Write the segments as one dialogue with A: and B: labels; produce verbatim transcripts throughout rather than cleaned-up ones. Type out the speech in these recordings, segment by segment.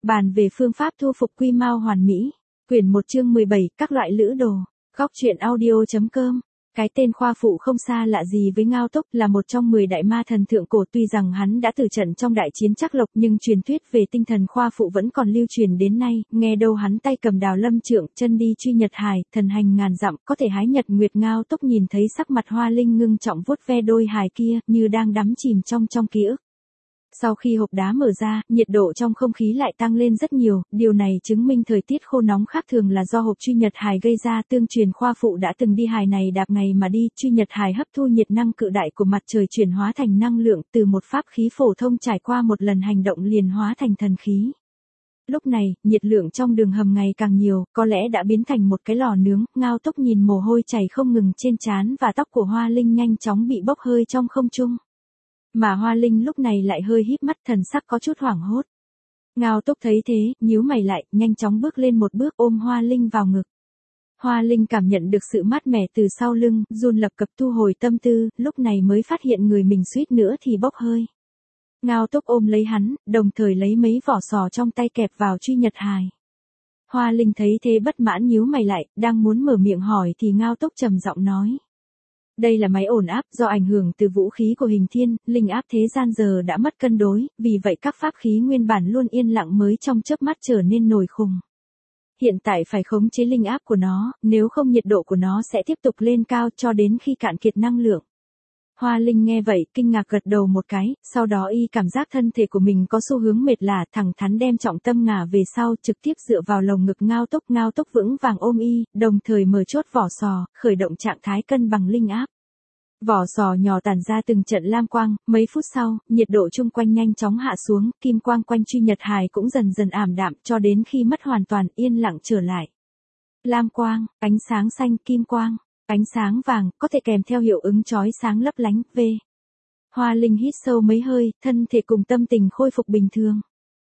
A: Bàn về phương pháp thu phục quy mao hoàn mỹ. Quyển một chương mười bảy, các loại lữ đồ. Góc truyện audio chấm com. Cái tên Khoa Phụ không xa lạ gì với Ngao Túc, là một trong mười đại ma thần thượng cổ. Tuy rằng hắn đã tử trận trong đại chiến Trắc Lộc, nhưng truyền thuyết về tinh thần Khoa Phụ vẫn còn lưu truyền đến nay. Nghe đâu hắn tay cầm đào lâm trượng, chân đi truy nhật hài, thần hành ngàn dặm, có thể hái nhật nguyệt. Ngao Túc nhìn thấy sắc mặt Hoa Linh ngưng trọng vuốt ve đôi hài kia, như đang đắm chìm trong trong ký ức. Sau khi hộp đá mở ra, nhiệt độ trong không khí lại tăng lên rất nhiều, điều này chứng minh thời tiết khô nóng khác thường là do hộp truy nhật hài gây ra. Tương truyền Khoa Phụ đã từng đi hài này đạp ngày mà đi, truy nhật hài hấp thu nhiệt năng cự đại của mặt trời chuyển hóa thành năng lượng, từ một pháp khí phổ thông trải qua một lần hành động liền hóa thành thần khí. Lúc này, nhiệt lượng trong đường hầm ngày càng nhiều, có lẽ đã biến thành một cái lò nướng. Ngao Túc nhìn mồ hôi chảy không ngừng trên trán và tóc của Hoa Linh nhanh chóng bị bốc hơi trong không trung. Mà Hoa Linh lúc này lại hơi híp mắt, thần sắc có chút hoảng hốt. Ngao Túc thấy thế, nhíu mày lại, nhanh chóng bước lên một bước ôm Hoa Linh vào ngực. Hoa Linh cảm nhận được sự mát mẻ từ sau lưng, run lập cập thu hồi tâm tư, lúc này mới phát hiện người mình suýt nữa thì bốc hơi. Ngao Túc ôm lấy hắn, đồng thời lấy mấy vỏ sò trong tay kẹp vào truy nhật hài. Hoa Linh thấy thế bất mãn nhíu mày lại, đang muốn mở miệng hỏi thì Ngao Túc trầm giọng nói. Đây là máy ổn áp, do ảnh hưởng từ vũ khí của hình thiên, linh áp thế gian giờ đã mất cân đối, vì vậy các pháp khí nguyên bản luôn yên lặng mới trong chớp mắt trở nên nổi khùng. Hiện tại phải khống chế linh áp của nó, nếu không nhiệt độ của nó sẽ tiếp tục lên cao cho đến khi cạn kiệt năng lượng. Hoa Linh nghe vậy, kinh ngạc gật đầu một cái, sau đó y cảm giác thân thể của mình có xu hướng mệt lả, thẳng thắn đem trọng tâm ngả về sau, trực tiếp dựa vào lồng ngực Ngao Túc. Ngao Túc vững vàng ôm y, đồng thời mở chốt vỏ sò, khởi động trạng thái cân bằng linh áp. Vỏ sò nhỏ tản ra từng trận lam quang, mấy phút sau, nhiệt độ chung quanh nhanh chóng hạ xuống, kim quang quanh truy nhật hài cũng dần dần ảm đạm, cho đến khi mất hoàn toàn, yên lặng trở lại. Lam quang, ánh sáng xanh, kim quang, ánh sáng vàng, có thể kèm theo hiệu ứng chói sáng lấp lánh. V. Hoa Linh hít sâu mấy hơi, thân thể cùng tâm tình khôi phục bình thường.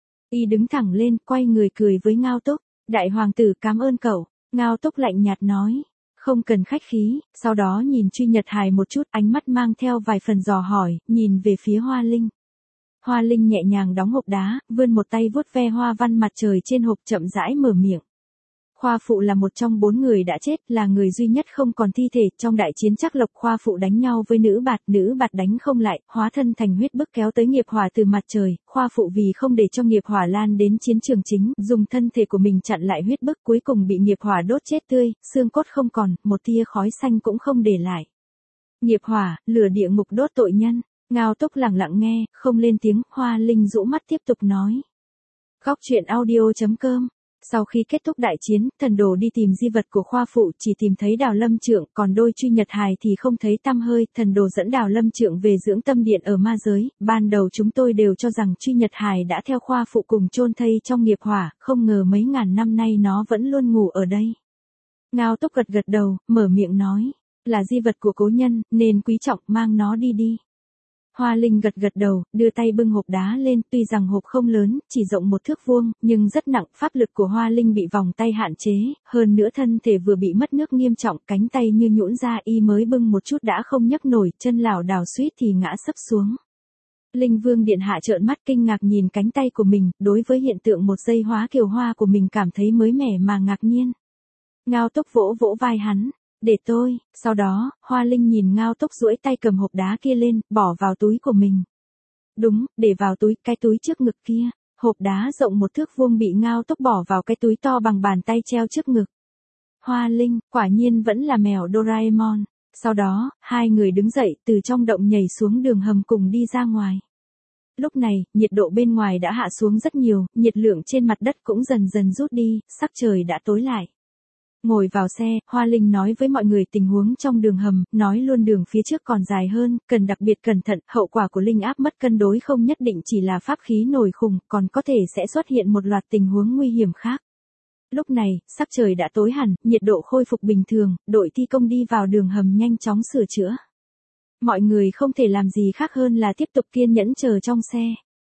A: Y đứng thẳng lên, quay người cười với Ngao Túc. Đại hoàng tử cảm ơn cậu. Ngao Túc lạnh nhạt nói. Không cần khách khí, sau đó nhìn truy nhật hài một chút, ánh mắt mang theo vài phần dò hỏi, nhìn về phía Hoa Linh. Hoa Linh nhẹ nhàng đóng hộp đá, vươn một tay vuốt ve hoa văn mặt trời trên hộp, chậm rãi mở miệng. Khoa Phụ là một trong bốn người đã chết, là người duy nhất không còn thi thể. Trong đại chiến Trắc Lộc, Khoa Phụ đánh nhau với nữ bạt, nữ bạt đánh không lại, hóa thân thành huyết bức kéo tới nghiệp hỏa từ mặt trời. Khoa Phụ vì không để cho nghiệp hỏa lan đến chiến trường chính, dùng thân thể của mình chặn lại huyết bức, cuối cùng bị nghiệp hỏa đốt chết tươi, xương cốt không còn, một tia khói xanh cũng không để lại. Nghiệp hỏa, lửa địa ngục đốt tội nhân. Ngao Túc lặng lặng nghe, không lên tiếng. Hoa Linh rũ mắt tiếp tục nói. Góc truyện audio chấm com. Sau khi kết thúc đại chiến, thần đồ đi tìm di vật của Khoa Phụ, chỉ tìm thấy đào lâm trượng, còn đôi truy nhật hài thì không thấy tăm hơi. Thần đồ dẫn đào lâm trượng về dưỡng tâm điện ở ma giới. Ban đầu chúng tôi đều cho rằng truy nhật hài đã theo Khoa Phụ cùng chôn thây trong nghiệp hỏa, không ngờ mấy ngàn năm nay nó vẫn luôn ngủ ở đây. Ngao Túc gật gật đầu, mở miệng nói, là di vật của cố nhân, nên quý trọng, mang nó đi đi. Hoa Linh gật gật đầu, đưa tay bưng hộp đá lên, tuy rằng hộp không lớn, chỉ rộng một thước vuông, nhưng rất nặng, pháp lực của Hoa Linh bị vòng tay hạn chế, hơn nữa thân thể vừa bị mất nước nghiêm trọng, cánh tay như nhũn ra, y mới bưng một chút đã không nhấc nổi, chân lảo đảo suýt thì ngã sấp xuống. Linh Vương điện hạ trợn mắt kinh ngạc nhìn cánh tay của mình, đối với hiện tượng một giây hóa kiều hoa của mình cảm thấy mới mẻ mà ngạc nhiên. Ngao Túc vỗ vỗ vai hắn. Để tôi, sau đó, Hoa Linh nhìn Ngao Túc duỗi tay cầm hộp đá kia lên, bỏ vào túi của mình. Đúng, để vào túi, cái túi trước ngực kia. Hộp đá rộng một thước vuông bị Ngao Túc bỏ vào cái túi to bằng bàn tay treo trước ngực. Hoa Linh, quả nhiên vẫn là mèo Doraemon. Sau đó, hai người đứng dậy từ trong động nhảy xuống đường hầm cùng đi ra ngoài. Lúc này, nhiệt độ bên ngoài đã hạ xuống rất nhiều, nhiệt lượng trên mặt đất cũng dần dần rút đi, sắc trời đã tối lại. Ngồi vào xe, Hoa Linh nói với mọi người tình huống trong đường hầm, nói luôn đường phía trước còn dài hơn, cần đặc biệt cẩn thận, hậu quả của linh áp mất cân đối không nhất định chỉ là pháp khí nổi khùng, còn có thể sẽ xuất hiện một loạt tình huống nguy hiểm khác. Lúc này, sắc trời đã tối hẳn, nhiệt độ khôi phục bình thường, đội thi công đi vào đường hầm nhanh chóng sửa chữa. Mọi người không thể làm gì khác hơn là tiếp tục kiên nhẫn chờ trong xe.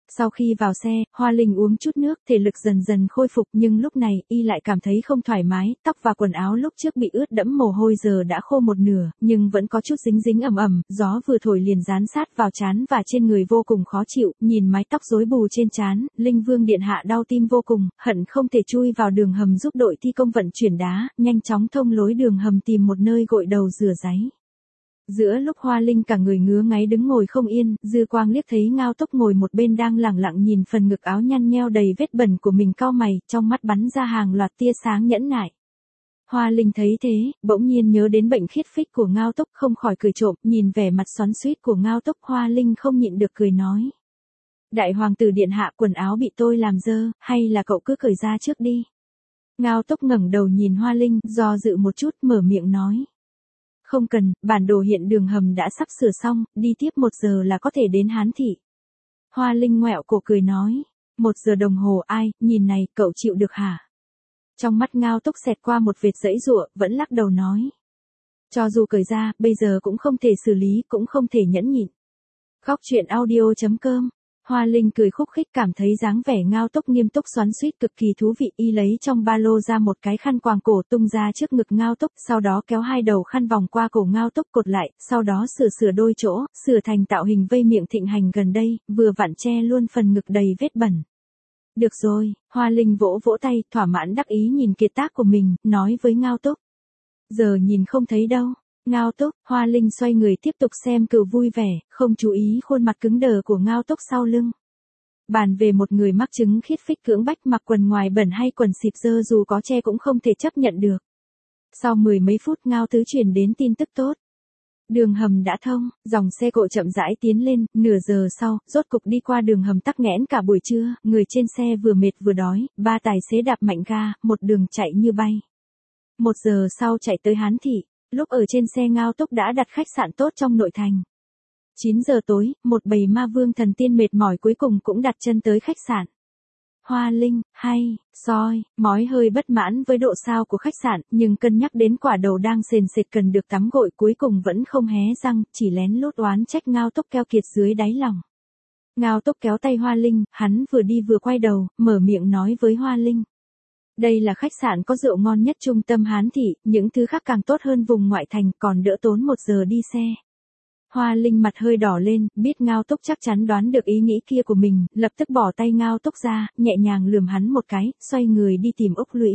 A: Sau khi vào xe, Hoa Linh uống chút nước, thể lực dần dần khôi phục, nhưng lúc này, y lại cảm thấy không thoải mái, tóc và quần áo lúc trước bị ướt đẫm mồ hôi giờ đã khô một nửa, nhưng vẫn có chút dính dính ẩm ẩm, gió vừa thổi liền dán sát vào trán và trên người vô cùng khó chịu, nhìn mái tóc rối bù trên trán, Linh Vương điện hạ đau tim vô cùng, hận không thể chui vào đường hầm giúp đội thi công vận chuyển đá, nhanh chóng thông lối đường hầm tìm một nơi gội đầu rửa ráy. Giữa lúc Hoa Linh cả người ngứa ngáy đứng ngồi không yên, dư quang liếc thấy Ngao Tốc ngồi một bên đang lẳng lặng nhìn phần ngực áo nhăn nheo đầy vết bẩn của mình, cau mày, trong mắt bắn ra hàng loạt tia sáng nhẫn nại. Hoa Linh thấy thế, bỗng nhiên nhớ đến bệnh khiết phích của Ngao Tốc, không khỏi cười trộm, nhìn vẻ mặt xoắn xuýt của Ngao Tốc, Hoa Linh không nhịn được cười nói. Đại hoàng tử điện hạ, quần áo bị tôi làm dơ, hay là cậu cứ cởi ra trước đi. Ngao Tốc ngẩng đầu nhìn Hoa Linh, do dự một chút, mở miệng nói. Không cần, bản đồ hiện đường hầm đã sắp sửa xong, đi tiếp một giờ là có thể đến Hán Thị. Hoa Linh ngoẹo cổ cười nói, một giờ đồng hồ ai, nhìn này, cậu chịu được hả? Trong mắt Ngao Tốc xẹt qua một vệt giãy giụa, vẫn lắc đầu nói. Cho dù cởi ra, bây giờ cũng không thể xử lý, cũng không thể nhẫn nhịn. Góc truyện audio chấm com. Hoa Linh cười khúc khích, cảm thấy dáng vẻ Ngao Tốc nghiêm túc xoắn xuýt cực kỳ thú vị, y lấy trong ba lô ra một cái khăn quàng cổ tung ra trước ngực Ngao Tốc, sau đó kéo hai đầu khăn vòng qua cổ Ngao Tốc cột lại, sau đó sửa sửa đôi chỗ, sửa thành tạo hình vây miệng thịnh hành gần đây, vừa vặn che luôn phần ngực đầy vết bẩn. Được rồi, Hoa Linh vỗ vỗ tay, thỏa mãn đắc ý nhìn kiệt tác của mình, nói với Ngao Tốc. Giờ nhìn không thấy đâu. Ngao Tốc, Hoa Linh xoay người tiếp tục xem cừu vui vẻ, không chú ý khuôn mặt cứng đờ của Ngao Tốc sau lưng. Bàn về một người mắc chứng khiết phích cưỡng bách mặc quần ngoài bẩn hay quần xịp dơ dù có che cũng không thể chấp nhận được. Sau mười mấy phút Ngao Tứ truyền đến tin tức tốt. Đường hầm đã thông, dòng xe cộ chậm rãi tiến lên, nửa giờ sau, rốt cục đi qua đường hầm tắc nghẽn cả buổi trưa, người trên xe vừa mệt vừa đói, ba tài xế đạp mạnh ga, một đường chạy như bay. Một giờ sau chạy tới Hán Thị. Lúc ở trên xe Ngao Tốc đã đặt khách sạn tốt trong nội thành. chín giờ tối, một bầy ma vương thần tiên mệt mỏi cuối cùng cũng đặt chân tới khách sạn. Hoa Linh, hay, soi, mói hơi bất mãn với độ sao của khách sạn, nhưng cân nhắc đến quả đầu đang sền sệt cần được tắm gội cuối cùng vẫn không hé răng, chỉ lén lút oán trách Ngao Tốc keo kiệt dưới đáy lòng. Ngao Tốc kéo tay Hoa Linh, hắn vừa đi vừa quay đầu, mở miệng nói với Hoa Linh. Đây là khách sạn có rượu ngon nhất trung tâm Hán Thị, những thứ khác càng tốt hơn vùng ngoại thành, còn đỡ tốn một giờ đi xe. Hoa Linh mặt hơi đỏ lên, biết Ngao Tốc chắc chắn đoán được ý nghĩ kia của mình, lập tức bỏ tay Ngao Tốc ra, nhẹ nhàng lườm hắn một cái, xoay người đi tìm Úc Lũy.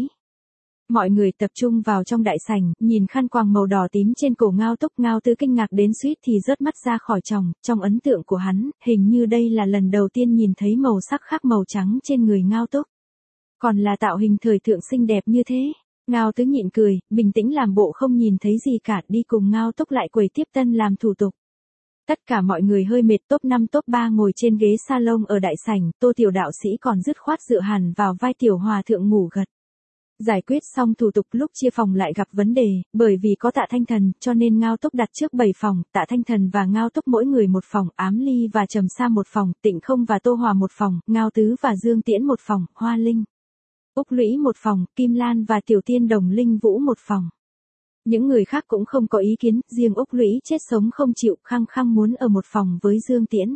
A: Mọi người tập trung vào trong đại sảnh, nhìn khăn quàng màu đỏ tím trên cổ Ngao Tốc, Ngao Tứ kinh ngạc đến suýt thì rớt mắt ra khỏi tròng, trong ấn tượng của hắn, hình như đây là lần đầu tiên nhìn thấy màu sắc khác màu trắng trên người Ngao Tốc. Còn là tạo hình thời thượng xinh đẹp như thế. Ngao Tứ nhịn cười, bình tĩnh làm bộ không nhìn thấy gì cả, đi cùng Ngao Tốc lại quầy tiếp tân làm thủ tục. Tất cả mọi người hơi mệt, top năm top ba ngồi trên ghế salon ở đại sảnh, Tô tiểu đạo sĩ còn dứt khoát dựa hẳn vào vai tiểu hòa thượng ngủ gật. Giải quyết xong thủ tục lúc chia phòng lại gặp vấn đề, bởi vì có Tạ Thanh Thần, cho nên Ngao Tốc đặt trước bảy phòng, Tạ Thanh Thần và Ngao Tốc mỗi người một phòng, Ám Ly và Trầm Sa một phòng, Tịnh Không và Tô Hòa một phòng, Ngao Tứ và Dương Tiễn một phòng, Hoa Linh, Úc Lũy một phòng, Kim Lan và Tiểu Tiên Đồng Linh Vũ một phòng. Những người khác cũng không có ý kiến, riêng Úc Lũy chết sống không chịu, khăng khăng muốn ở một phòng với Dương Tiễn.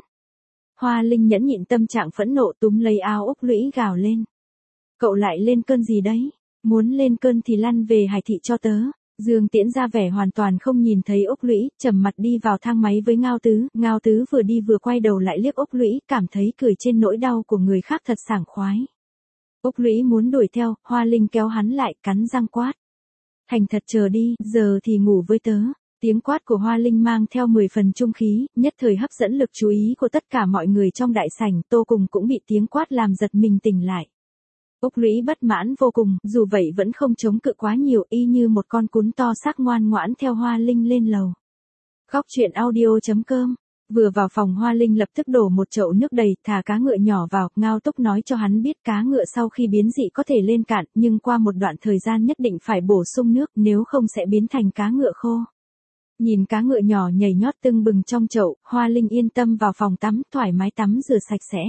A: Hoa Linh nhẫn nhịn tâm trạng phẫn nộ túm lấy áo Úc Lũy gào lên. Cậu lại lên cơn gì đấy? Muốn lên cơn thì lăn về Hải Thị cho tớ. Dương Tiễn ra vẻ hoàn toàn không nhìn thấy Úc Lũy, trầm mặt đi vào thang máy với Ngao Tứ. Ngao Tứ vừa đi vừa quay đầu lại liếc Úc Lũy, cảm thấy cười trên nỗi đau của người khác thật sảng khoái. Úc Lũy muốn đuổi theo, Hoa Linh kéo hắn lại, cắn răng quát. Thành thật chờ đi, giờ thì ngủ với tớ. Tiếng quát của Hoa Linh mang theo mười phần trung khí, nhất thời hấp dẫn lực chú ý của tất cả mọi người trong đại sảnh, Tô Cùng cũng bị tiếng quát làm giật mình tỉnh lại. Úc Lũy bất mãn vô cùng, dù vậy vẫn không chống cự quá nhiều, y như một con cún to xác ngoan ngoãn theo Hoa Linh lên lầu. Góc truyện audio chấm com. Vừa vào phòng Hoa Linh lập tức đổ một chậu nước đầy, thả cá ngựa nhỏ vào, Ngao Tốc nói cho hắn biết cá ngựa sau khi biến dị có thể lên cạn, nhưng qua một đoạn thời gian nhất định phải bổ sung nước, nếu không sẽ biến thành cá ngựa khô. Nhìn cá ngựa nhỏ nhảy nhót tưng bừng trong chậu, Hoa Linh yên tâm vào phòng tắm, thoải mái tắm rửa sạch sẽ.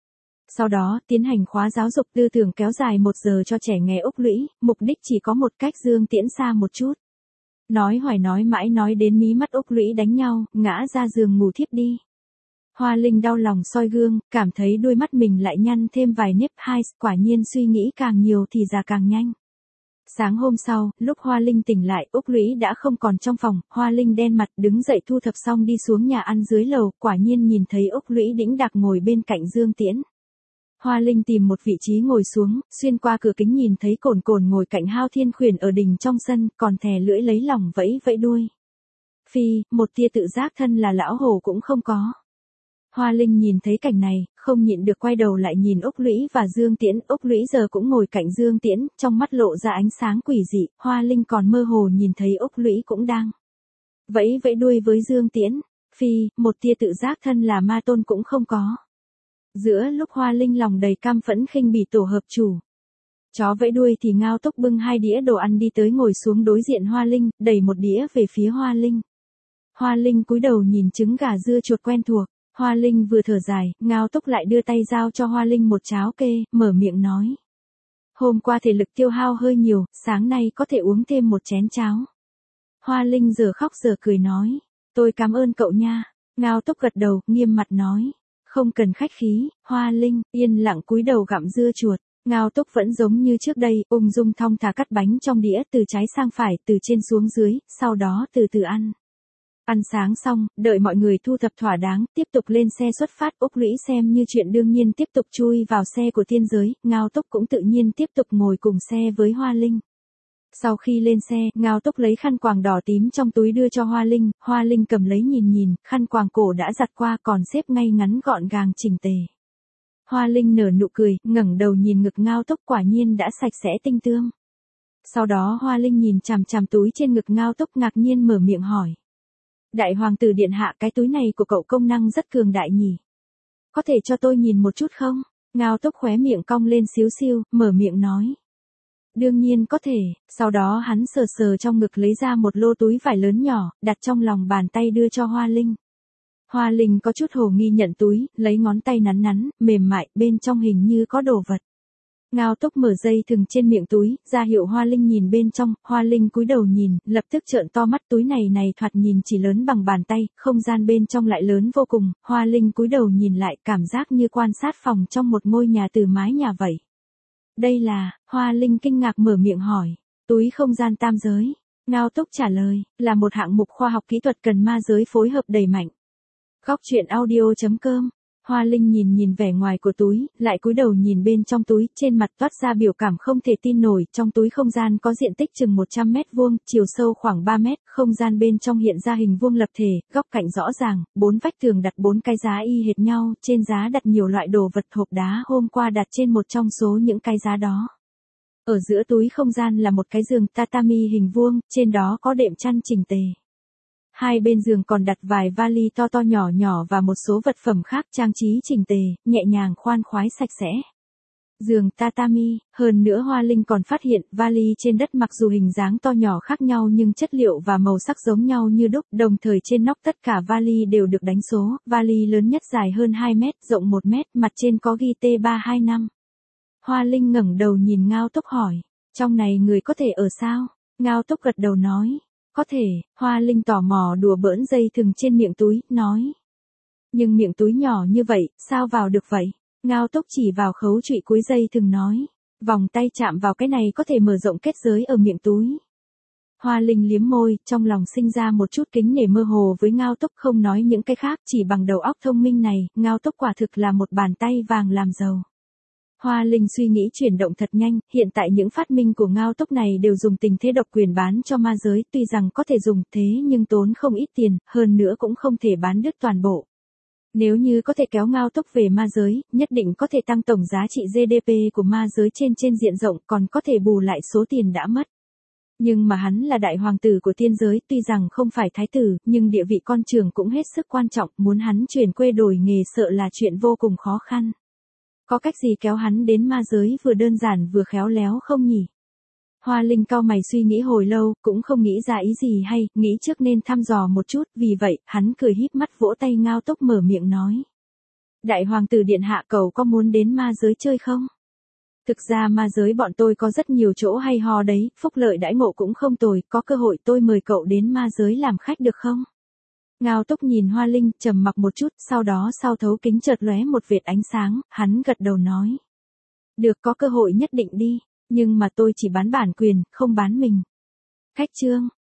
A: Sau đó, tiến hành khóa giáo dục tư tưởng kéo dài một giờ cho trẻ nghe Úc Lũy, mục đích chỉ có một cách Dương Tiễn xa một chút. Nói hoài nói mãi nói đến mí mắt Úc Lũy đánh nhau, ngã ra giường ngủ thiếp đi. Hoa Linh đau lòng soi gương, cảm thấy đôi mắt mình lại nhăn thêm vài nếp hai, quả nhiên suy nghĩ càng nhiều thì già càng nhanh. Sáng hôm sau, lúc Hoa Linh tỉnh lại, Úc Lũy đã không còn trong phòng, Hoa Linh đen mặt đứng dậy thu thập xong đi xuống nhà ăn dưới lầu, quả nhiên nhìn thấy Úc Lũy đĩnh đạc ngồi bên cạnh Dương Tiễn. Hoa Linh tìm một vị trí ngồi xuống, xuyên qua cửa kính nhìn thấy Cồn Cồn ngồi cạnh Hao Thiên Khuyển ở đình trong sân, còn thè lưỡi lấy lòng vẫy vẫy đuôi. Phi, một tia tự giác thân là lão hổ cũng không có. Hoa Linh nhìn thấy cảnh này, không nhịn được quay đầu lại nhìn Úc Lũy và Dương Tiễn, Úc Lũy giờ cũng ngồi cạnh Dương Tiễn, trong mắt lộ ra ánh sáng quỷ dị, Hoa Linh còn mơ hồ nhìn thấy Úc Lũy cũng đang vẫy vẫy đuôi với Dương Tiễn. Phi, một tia tự giác thân là ma tôn cũng không có. Giữa lúc Hoa Linh lòng đầy cam phẫn khinh bỉ tổ hợp chủ chó vẫy đuôi thì Ngao Túc bưng hai đĩa đồ ăn đi tới ngồi xuống đối diện Hoa Linh, đẩy một đĩa về phía Hoa Linh. Hoa Linh cúi đầu nhìn trứng gà dưa chuột quen thuộc. Hoa Linh vừa thở dài, Ngao Túc lại đưa tay giao cho Hoa Linh một cháo kê, mở miệng nói. Hôm qua thể lực tiêu hao hơi nhiều, sáng nay có thể uống thêm một chén cháo. Hoa Linh giờ khóc giờ cười nói. Tôi cảm ơn cậu nha. Ngao Túc gật đầu, nghiêm mặt nói. Không cần khách khí, Hoa Linh, yên lặng cúi đầu gặm dưa chuột. Ngao Túc vẫn giống như trước đây, ung dung thong thả cắt bánh trong đĩa từ trái sang phải, từ trên xuống dưới, sau đó từ từ ăn. Ăn sáng xong, đợi mọi người thu thập thỏa đáng, tiếp tục lên xe xuất phát, Úc Lũy xem như chuyện đương nhiên tiếp tục chui vào xe của thiên giới, Ngao Túc cũng tự nhiên tiếp tục ngồi cùng xe với Hoa Linh. Sau khi lên xe, Ngao Túc lấy khăn quàng đỏ tím trong túi đưa cho Hoa Linh, Hoa Linh cầm lấy nhìn nhìn, khăn quàng cổ đã giặt qua còn xếp ngay ngắn gọn gàng chỉnh tề. Hoa Linh nở nụ cười, ngẩng đầu nhìn ngực Ngao Túc quả nhiên đã sạch sẽ tinh tươm. Sau đó Hoa Linh nhìn chằm chằm túi trên ngực Ngao Túc ngạc nhiên mở miệng hỏi. Đại hoàng tử điện hạ, cái túi này của cậu công năng rất cường đại nhỉ? Có thể cho tôi nhìn một chút không? Ngao Túc khóe miệng cong lên xíu xiu, mở miệng nói. Đương nhiên có thể, sau đó hắn sờ sờ trong ngực lấy ra một lô túi vải lớn nhỏ, đặt trong lòng bàn tay đưa cho Hoa Linh. Hoa Linh có chút hồ nghi nhận túi, lấy ngón tay nắn nắn, mềm mại, bên trong hình như có đồ vật. Ngao Túc mở dây thừng trên miệng túi, ra hiệu Hoa Linh nhìn bên trong, Hoa Linh cúi đầu nhìn, lập tức trợn to mắt, túi này này thoạt nhìn chỉ lớn bằng bàn tay, không gian bên trong lại lớn vô cùng, Hoa Linh cúi đầu nhìn lại, cảm giác như quan sát phòng trong một ngôi nhà từ mái nhà vậy. Đây là, Hoa Linh kinh ngạc mở miệng hỏi, túi không gian tam giới. Ngao Túc trả lời, là một hạng mục khoa học kỹ thuật cần ma giới phối hợp đầy mạnh. Góc truyện audio chấm com. Hoa Linh nhìn nhìn vẻ ngoài của túi, lại cúi đầu nhìn bên trong túi, trên mặt toát ra biểu cảm không thể tin nổi, trong túi không gian có diện tích chừng một trăm mét vuông, chiều sâu khoảng ba mét, không gian bên trong hiện ra hình vuông lập thể, góc cạnh rõ ràng, bốn vách tường đặt bốn cái giá y hệt nhau, trên giá đặt nhiều loại đồ vật, hộp đá hôm qua đặt trên một trong số những cái giá đó. Ở giữa túi không gian là một cái giường tatami hình vuông, trên đó có đệm chăn chỉnh tề. Hai bên giường còn đặt vài vali to to nhỏ nhỏ và một số vật phẩm khác trang trí chỉnh tề, nhẹ nhàng khoan khoái sạch sẽ. Giường tatami, hơn nữa Hoa Linh còn phát hiện vali trên đất mặc dù hình dáng to nhỏ khác nhau nhưng chất liệu và màu sắc giống nhau như đúc, đồng thời trên nóc tất cả vali đều được đánh số, vali lớn nhất dài hơn hai mét, rộng một mét, mặt trên có ghi T ba hai năm. Hoa Linh ngẩng đầu nhìn Ngao Túc hỏi, trong này người có thể ở sao? Ngao Túc gật đầu nói. Có thể, Hoa Linh tò mò đùa bỡn dây thừng trên miệng túi, nói. Nhưng miệng túi nhỏ như vậy, sao vào được vậy? Ngao Túc chỉ vào khấu trụy cuối dây thừng nói. Vòng tay chạm vào cái này có thể mở rộng kết giới ở miệng túi. Hoa Linh liếm môi, trong lòng sinh ra một chút kính nể mơ hồ với Ngao Túc, không nói những cái khác, chỉ bằng đầu óc thông minh này, Ngao Túc quả thực là một bàn tay vàng làm giàu. Hoa Linh suy nghĩ chuyển động thật nhanh, hiện tại những phát minh của Ngao Túc này đều dùng tình thế độc quyền bán cho ma giới, tuy rằng có thể dùng thế nhưng tốn không ít tiền, hơn nữa cũng không thể bán đứt toàn bộ. Nếu như có thể kéo Ngao Túc về ma giới, nhất định có thể tăng tổng giá trị giê đê pê của ma giới trên trên diện rộng, còn có thể bù lại số tiền đã mất. Nhưng mà hắn là đại hoàng tử của thiên giới, tuy rằng không phải thái tử, nhưng địa vị con trưởng cũng hết sức quan trọng, muốn hắn chuyển quê đổi nghề sợ là chuyện vô cùng khó khăn. Có cách gì kéo hắn đến ma giới vừa đơn giản vừa khéo léo không nhỉ? Hoa Linh cau mày suy nghĩ hồi lâu, cũng không nghĩ ra ý gì hay, nghĩ trước nên thăm dò một chút, vì vậy, hắn cười híp mắt vỗ tay Ngao Túc mở miệng nói. Đại hoàng tử điện hạ cầu có muốn đến ma giới chơi không? Thực ra ma giới bọn tôi có rất nhiều chỗ hay ho đấy, phúc lợi đãi ngộ cũng không tồi, có cơ hội tôi mời cậu đến ma giới làm khách được không? Ngao Túc nhìn Hoa Linh, trầm mặc một chút, sau đó sau thấu kính chợt lóe một vệt ánh sáng, hắn gật đầu nói. Được, có cơ hội nhất định đi, nhưng mà tôi chỉ bán bản quyền, không bán mình. Khách trương,